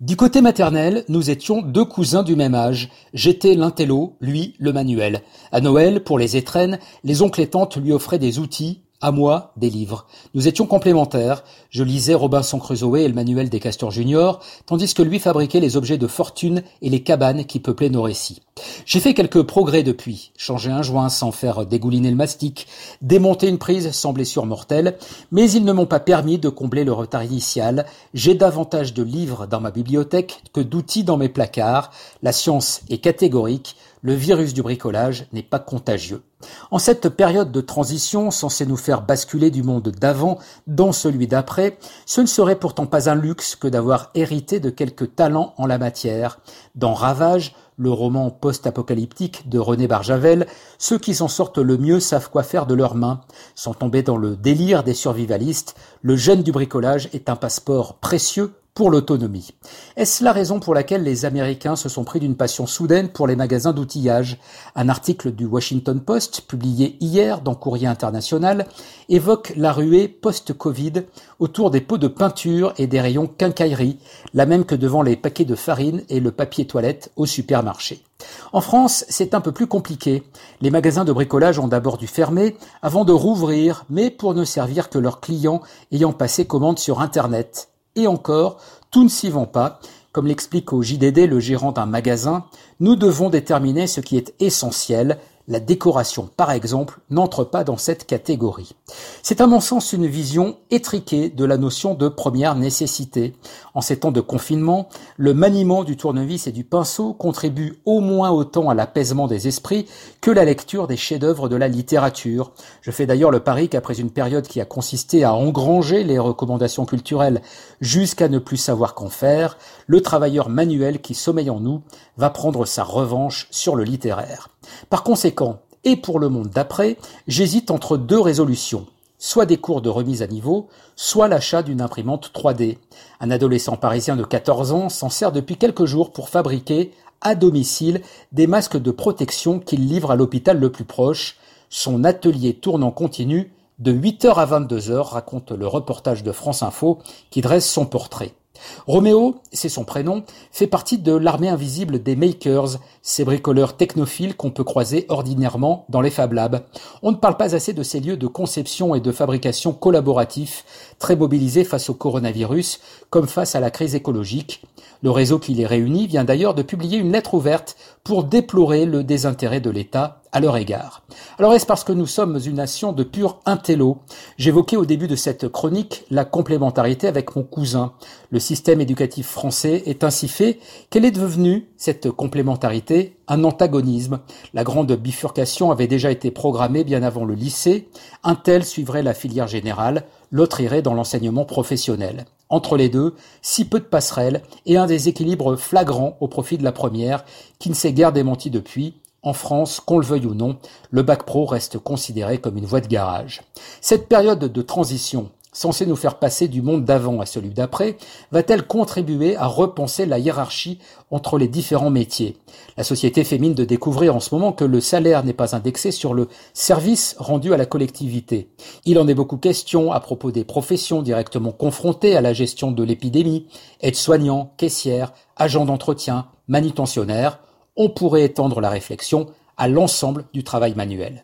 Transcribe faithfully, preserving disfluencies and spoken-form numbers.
Du côté maternel, nous étions deux cousins du même âge. J'étais l'intello, lui le manuel. À Noël, pour les étrennes, les oncles et tantes lui offraient des outils, à moi, des livres. Nous étions complémentaires. Je lisais Robinson Crusoe et le manuel des Castors Junior, tandis que lui fabriquait les objets de fortune et les cabanes qui peuplaient nos récits. J'ai fait quelques progrès depuis. Changer un joint sans faire dégouliner le mastic, démonter une prise sans blessure mortelle, mais ils ne m'ont pas permis de combler le retard initial. J'ai davantage de livres dans ma bibliothèque que d'outils dans mes placards. La science est catégorique. Le virus du bricolage n'est pas contagieux. En cette période de transition censée nous faire basculer du monde d'avant dans celui d'après, ce ne serait pourtant pas un luxe que d'avoir hérité de quelques talents en la matière. Dans Ravage, le roman post-apocalyptique de René Barjavel, ceux qui s'en sortent le mieux savent quoi faire de leurs mains. Sans tomber dans le délire des survivalistes, le gène du bricolage est un passeport précieux pour l'autonomie. Est-ce la raison pour laquelle les Américains se sont pris d'une passion soudaine pour les magasins d'outillage ? Un article du Washington Post, publié hier dans Courrier International, évoque la ruée post-Covid autour des pots de peinture et des rayons quincaillerie, la même que devant les paquets de farine et le papier toilette au supermarché. En France, c'est un peu plus compliqué. Les magasins de bricolage ont d'abord dû fermer avant de rouvrir, mais pour ne servir que leurs clients ayant passé commande sur Internet. Et encore, tout ne s'y vend pas. Comme l'explique au J D D le gérant d'un magasin, nous devons déterminer ce qui est essentiel. La décoration, par exemple, n'entre pas dans cette catégorie. C'est à mon sens une vision étriquée de la notion de première nécessité. En ces temps de confinement, le maniement du tournevis et du pinceau contribue au moins autant à l'apaisement des esprits que la lecture des chefs-d'œuvre de la littérature. Je fais d'ailleurs le pari qu'après une période qui a consisté à engranger les recommandations culturelles jusqu'à ne plus savoir qu'en faire, le travailleur manuel qui sommeille en nous va prendre sa revanche sur le littéraire. Par conséquent, et pour le monde d'après, j'hésite entre deux résolutions, soit des cours de remise à niveau, soit l'achat d'une imprimante trois D. Un adolescent parisien de quatorze ans s'en sert depuis quelques jours pour fabriquer, à domicile, des masques de protection qu'il livre à l'hôpital le plus proche. Son atelier tourne en continu de huit heures à vingt-deux heures, raconte le reportage de France Info qui dresse son portrait. Roméo, c'est son prénom, fait partie de l'armée invisible des makers, ces bricoleurs technophiles qu'on peut croiser ordinairement dans les Fab Labs. On ne parle pas assez de ces lieux de conception et de fabrication collaboratifs, très mobilisés face au coronavirus, comme face à la crise écologique. Le réseau qui les réunit vient d'ailleurs de publier une lettre ouverte pour déplorer le désintérêt de l'État à leur égard. Alors est-ce parce que nous sommes une nation de purs intello ? J'évoquais au début de cette chronique la complémentarité avec mon cousin. Le système éducatif français est ainsi fait qu'elle est devenue, cette complémentarité, un antagonisme. La grande bifurcation avait déjà été programmée bien avant le lycée. Un tel suivrait la filière générale, l'autre irait dans l'enseignement professionnel. Entre les deux, si peu de passerelles et un déséquilibre flagrant au profit de la première, qui ne s'est guère démenti depuis. En France, qu'on le veuille ou non, le bac pro reste considéré comme une voie de garage. Cette période de transition, censée nous faire passer du monde d'avant à celui d'après, va-t-elle contribuer à repenser la hiérarchie entre les différents métiers ? La société fait mine de découvrir en ce moment que le salaire n'est pas indexé sur le service rendu à la collectivité. Il en est beaucoup question à propos des professions directement confrontées à la gestion de l'épidémie, aides-soignants, caissières, agents d'entretien, manutentionnaires. On pourrait étendre la réflexion à l'ensemble du travail manuel.